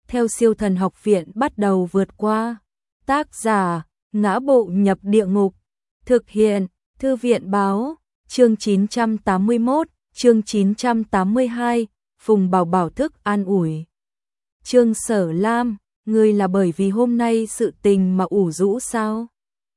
theo Siêu Thần Học Viện bắt đầu vượt qua. Tác giả: Ngã Bộ Nhập Địa Ngục. Thực hiện: Thư viện báo. Chương 981, chương 982, Phùng Bảo Bảo thức an ủi. Trương Sở Lam, ngươi là bởi vì hôm nay sự tình mà ủ rũ sao?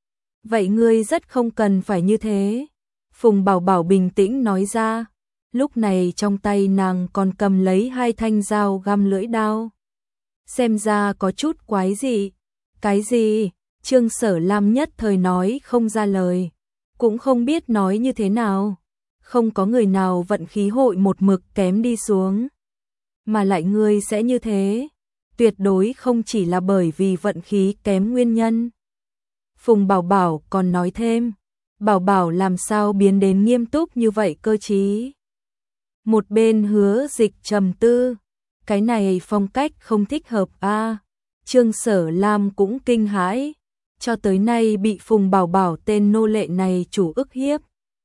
Vậy ngươi rất không cần phải như thế. Phùng Bảo Bảo bình tĩnh nói ra. Lúc này trong tay nàng còn cầm lấy 2 thanh dao găm lưỡi đao. Xem ra có chút quái dị. Cái gì? Trương Sở Lam nhất thời nói không ra lời. Cũng không biết nói như thế nào. Không có người nào vận khí hội một mực kém đi xuống. Mà lại ngươi sẽ như thế. Tuyệt đối không chỉ là bởi vì vận khí kém nguyên nhân. Phùng Bảo Bảo còn nói thêm. Bảo Bảo làm sao biến đến nghiêm túc như vậy cơ chí. Một bên Hứa Dịch trầm tư. Cái này phong cách không thích hợp a. Trương Sở Lam cũng kinh hãi. Cho tới nay bị Phùng Bảo Bảo tên nô lệ này chủ ức hiếp.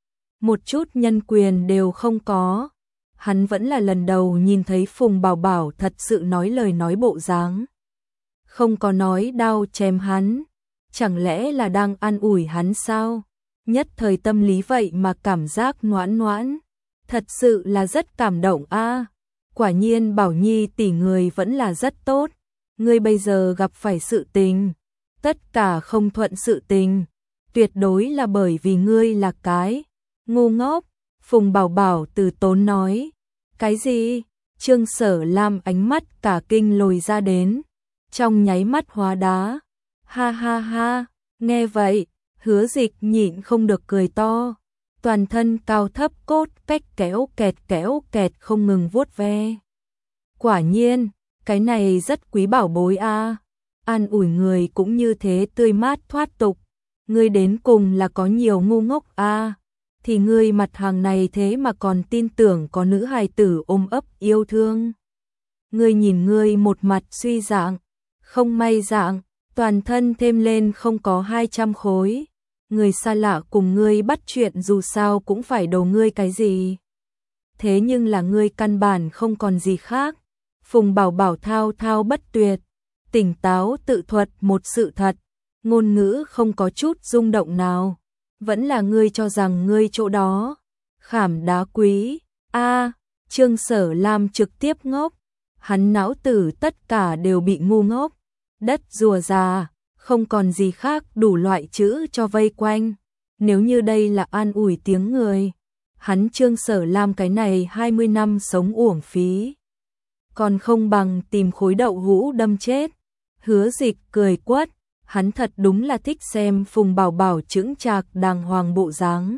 Một chút nhân quyền đều không có. Hắn vẫn là lần đầu nhìn thấy Phùng Bảo Bảo thật sự nói lời nói bộ dáng. Không có nói đau chém hắn. Chẳng lẽ là đang an ủi hắn sao? Nhất thời tâm lý vậy mà cảm giác noãn noãn. Thật sự là rất cảm động a. Quả nhiên Bảo Nhi tỷ người vẫn là rất tốt. Ngươi bây giờ gặp phải sự tình. Tất cả không thuận sự tình. Tuyệt đối là bởi vì ngươi là cái ngu ngốc. Phùng Bảo Bảo từ tốn nói. Cái gì? Trương Sở Lam ánh mắt cả kinh lồi ra đến. Trong nháy mắt hóa đá. Ha ha ha. Nghe vậy, Hứa Dịch nhịn không được cười to. Toàn thân cao thấp cốt cách kéo kẹt không ngừng vuốt ve. Quả nhiên, cái này rất quý bảo bối a. An ủi người cũng như thế tươi mát thoát tục. Ngươi đến cùng là có nhiều ngu ngốc a. Thì ngươi mặt hàng này thế mà còn tin tưởng có nữ hài tử ôm ấp yêu thương. Ngươi nhìn ngươi một mặt suy dạng, không may dạng, toàn thân thêm lên không có 200 khối. Người xa lạ cùng ngươi bắt chuyện dù sao cũng phải đầu ngươi cái gì. Thế nhưng là ngươi căn bản không còn gì khác. Phùng Bảo Bảo thao thao bất tuyệt, tỉnh táo tự thuật một sự thật, ngôn ngữ không có chút rung động nào. Vẫn là ngươi cho rằng ngươi chỗ đó khảm đá quý. A, Trương Sở Lam trực tiếp ngốc. Hắn não tử tất cả đều bị ngu ngốc. Đất rùa già, không còn gì khác đủ loại chữ cho vây quanh. Nếu như đây là an ủi tiếng người, hắn Trương Sở Lam cái này 20 năm sống uổng phí. Còn không bằng tìm khối đậu hũ đâm chết. Hứa Dịch cười quất. Hắn thật đúng là thích xem Phùng Bảo Bảo chững chạc đàng hoàng bộ dáng.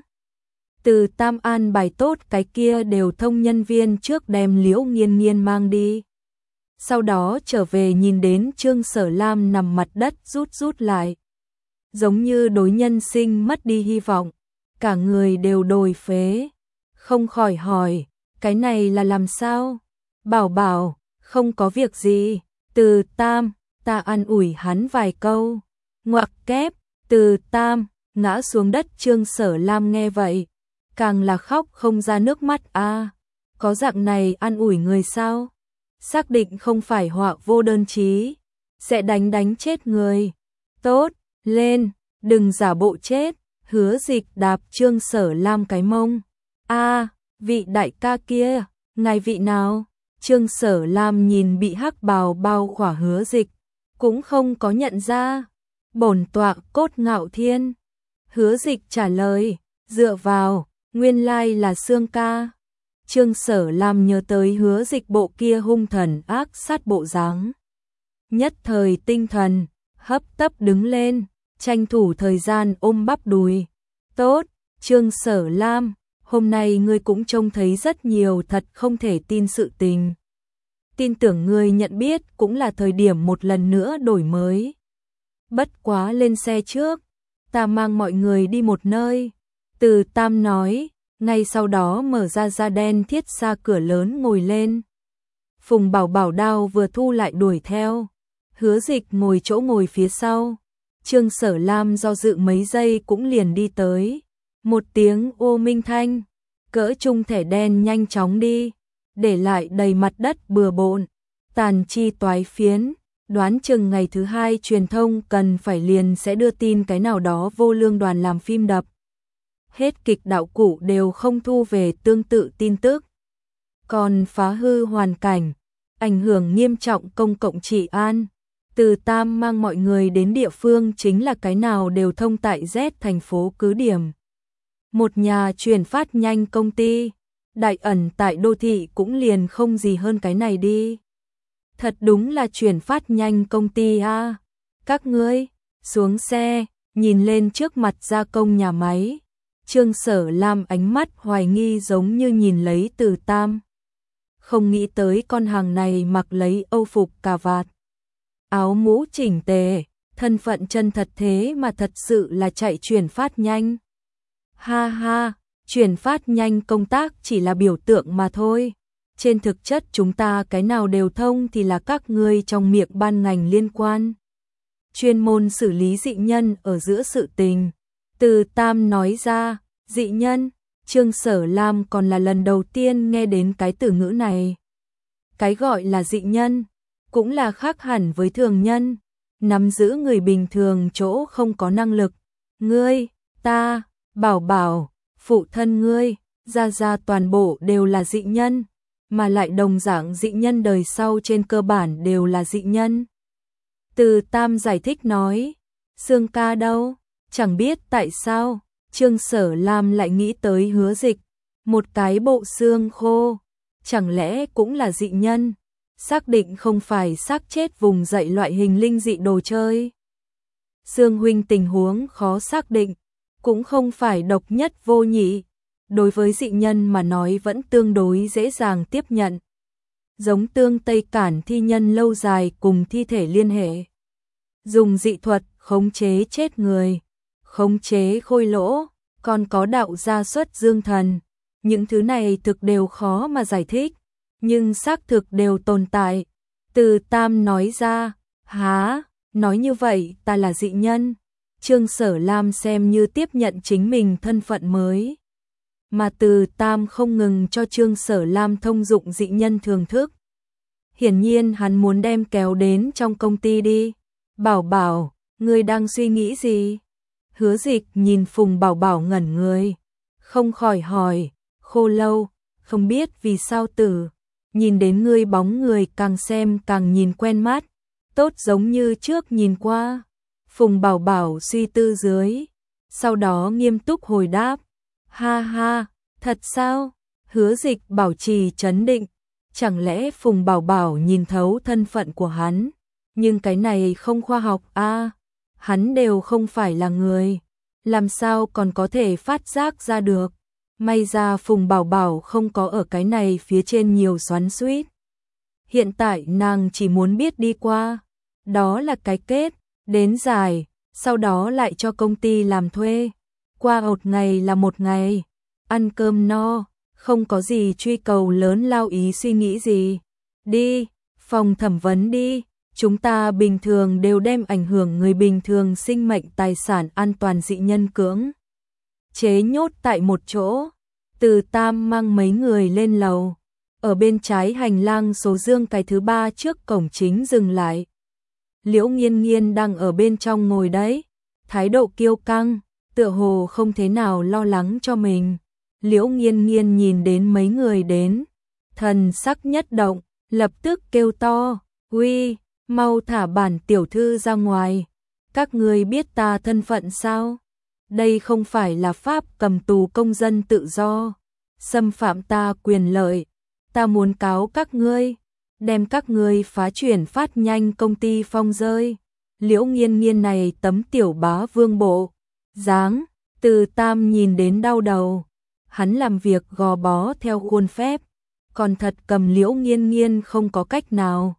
Từ Tam An bài tốt cái kia đều thông nhân viên trước đem Liễu Nghiên Nghiên mang đi. Sau đó trở về nhìn đến Trương Sở Lam nằm mặt đất rút lại. Giống như đối nhân sinh mất đi hy vọng. Cả người đều đồi phế. Không khỏi hỏi, cái này là làm sao? Bảo Bảo, không có việc gì. Từ Tam, ta an ủi hắn vài câu. Ngoặc kép, Từ Tam, ngã xuống đất. Trương Sở Lam nghe vậy. Càng là khóc không ra nước mắt a. Có dạng này an ủi người sao? Xác định không phải họa vô đơn chí. Sẽ đánh chết người. Tốt, lên, đừng giả bộ chết. Hứa Dịch đạp Trương Sở Lam cái mông. A, vị đại ca kia, ngài vị nào? Trương Sở Lam nhìn bị hắc bào bao khỏa Hứa Dịch, cũng không có nhận ra. Bổn tọa Cốt Ngạo Thiên. Hứa Dịch trả lời, dựa vào, nguyên lai là Sương ca. Trương Sở Lam nhớ tới Hứa Dịch bộ kia hung thần ác sát bộ dáng. Nhất thời tinh thần, hấp tấp đứng lên, tranh thủ thời gian ôm bắp đùi. Tốt, Trương Sở Lam, hôm nay ngươi cũng trông thấy rất nhiều thật không thể tin sự tình. Tin tưởng ngươi nhận biết cũng là thời điểm một lần nữa đổi mới. Bất quá lên xe trước, ta mang mọi người đi một nơi. Từ Tam nói, ngay sau đó mở ra da đen thiết xa cửa lớn ngồi lên. Phùng Bảo Bảo đao vừa thu lại đuổi theo. Hứa Dịch ngồi chỗ ngồi phía sau. Trương Sở Lam do dự mấy giây cũng liền đi tới. Một tiếng ô minh thanh, cỡ trung thẻ đen nhanh chóng đi, để lại đầy mặt đất bừa bộn. tàn chi toái phiến, đoán chừng ngày thứ 2 truyền thông cần phải liền sẽ đưa tin cái nào đó vô lương đoàn làm phim đập. Hết kịch đạo cụ đều không thu về tương tự tin tức. Còn phá hư hoàn cảnh, ảnh hưởng nghiêm trọng công cộng trị an. Từ Tam mang mọi người đến địa phương chính là cái nào đều thông tại Z thành phố cứ điểm. Một nhà chuyển phát nhanh công ty, đại ẩn tại đô thị cũng liền không gì hơn cái này đi. Thật đúng là chuyển phát nhanh công ty a. Các ngươi, xuống xe, nhìn lên trước mặt gia công nhà máy. Trương Sở Lam ánh mắt hoài nghi giống như nhìn lấy Từ Tam. Không nghĩ tới con hàng này mặc lấy âu phục cà vạt, áo mũ chỉnh tề, thân phận chân thật thế mà thật sự là chạy chuyển phát nhanh. Ha ha, chuyển phát nhanh công tác chỉ là biểu tượng mà thôi. Trên thực chất chúng ta cái nào đều thông thì là các ngươi trong miệng ban ngành liên quan. Chuyên môn xử lý dị nhân ở giữa sự tình. Từ Tam nói ra, dị nhân, Trương Sở Lam còn là lần đầu tiên nghe đến cái từ ngữ này. Cái gọi là dị nhân, cũng là khác hẳn với thường nhân, nắm giữ người bình thường chỗ không có năng lực. Ngươi, ta, Bảo Bảo, phụ thân ngươi, gia toàn bộ đều là dị nhân, mà lại đồng dạng dị nhân đời sau trên cơ bản đều là dị nhân. Từ Tam giải thích nói, Sương ca đâu, chẳng biết tại sao, Trương Sở Lam lại nghĩ tới Hứa Dịch, một cái bộ xương khô, chẳng lẽ cũng là dị nhân, xác định không phải xác chết vùng dậy loại hình linh dị đồ chơi. Sương huynh tình huống khó xác định, cũng không phải độc nhất vô nhị, đối với dị nhân mà nói vẫn tương đối dễ dàng tiếp nhận. Giống tương Tây cản thi nhân lâu dài cùng thi thể liên hệ. Dùng dị thuật khống chế chết người, khống chế khôi lỗ, còn có đạo gia xuất dương thần. Những thứ này thực đều khó mà giải thích, nhưng xác thực đều tồn tại. Từ Tam nói ra, há, nói như vậy ta là dị nhân. Trương Sở Lam xem như tiếp nhận chính mình thân phận mới. Mà Từ Tam không ngừng cho Trương Sở Lam thông dụng dị nhân thường thức. Hiển nhiên hắn muốn đem kéo đến trong công ty đi. Bảo Bảo, ngươi đang suy nghĩ gì? Hứa Dịch nhìn Phùng Bảo Bảo ngẩn người, không khỏi hỏi, Khô Lâu, không biết vì sao tử, nhìn đến ngươi bóng người càng xem càng nhìn quen mắt, tốt giống như trước nhìn qua. Phùng Bảo Bảo suy tư dưới, sau đó nghiêm túc hồi đáp, ha ha, thật sao? Hứa Dịch bảo trì trấn định, chẳng lẽ Phùng Bảo Bảo nhìn thấu thân phận của hắn, nhưng cái này không khoa học a, hắn đều không phải là người, làm sao còn có thể phát giác ra được. May ra Phùng Bảo Bảo không có ở cái này phía trên nhiều xoắn xuýt. Hiện tại nàng chỉ muốn biết đi qua, đó là cái kết, đến giải, sau đó lại cho công ty làm thuê. Qua một ngày là một ngày, ăn cơm no, không có gì truy cầu lớn lao ý suy nghĩ gì. Đi, phòng thẩm vấn đi, chúng ta bình thường đều đem ảnh hưởng người bình thường sinh mệnh tài sản an toàn dị nhân cưỡng chế nhốt tại một chỗ. Từ Tam mang mấy người lên lầu, ở bên trái hành lang số dương cái thứ 3 trước cổng chính dừng lại. Liễu Nghiên Nghiên đang ở bên trong ngồi đấy, thái độ kiêu căng, tựa hồ không thế nào lo lắng cho mình. Liễu Nghiên Nghiên nhìn đến mấy người đến, thần sắc nhất động, lập tức kêu to, "Uy, mau thả bản tiểu thư ra ngoài, các ngươi biết ta thân phận sao? Đây không phải là pháp cầm tù công dân tự do, xâm phạm ta quyền lợi, ta muốn cáo các ngươi, đem các ngươi phá chuyển phát nhanh công ty phong rơi." Liễu Nghiên Nghiên này tấm tiểu bá vương bộ dáng, Từ Tam nhìn đến đau đầu, hắn làm việc gò bó theo khuôn phép, còn thật cầm Liễu Nghiên Nghiên không có cách nào.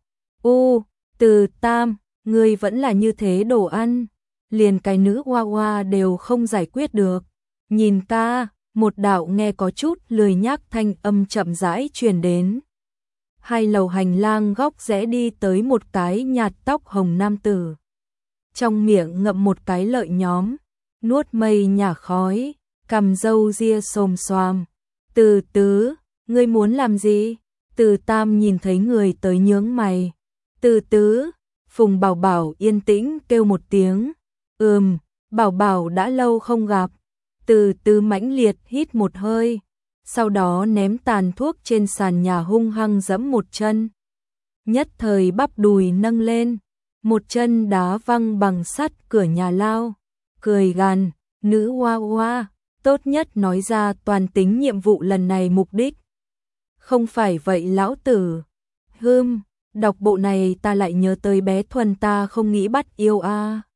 Từ Tam, ngươi vẫn là như thế đồ ăn, liền cái nữ hoa hoa đều không giải quyết được. Nhìn ta, một đạo nghe có chút lười nhác thanh âm chậm rãi truyền đến. Hai lầu hành lang góc rẽ đi tới một cái nhạt tóc hồng nam tử. Trong miệng ngậm một cái lợi nhóm, nuốt mây nhả khói, cầm râu ria xồm xoàm. Từ Tứ, ngươi muốn làm gì? Từ Tam nhìn thấy người tới nhướng mày, Từ từ, Phùng Bảo Bảo yên tĩnh kêu một tiếng. Bảo Bảo đã lâu không gặp. Từ từ mãnh liệt hít một hơi, sau đó ném tàn thuốc trên sàn nhà hung hăng giẫm một chân. Nhất thời bắp đùi nâng lên, một chân đá văng bằng sắt cửa nhà lao, cười gằn, nữ hoa hoa, tốt nhất nói ra toàn tính nhiệm vụ lần này mục đích. Không phải vậy lão tử. Đọc bộ này ta lại nhớ tới bé Thuần ta không nghĩ bắt yêu a.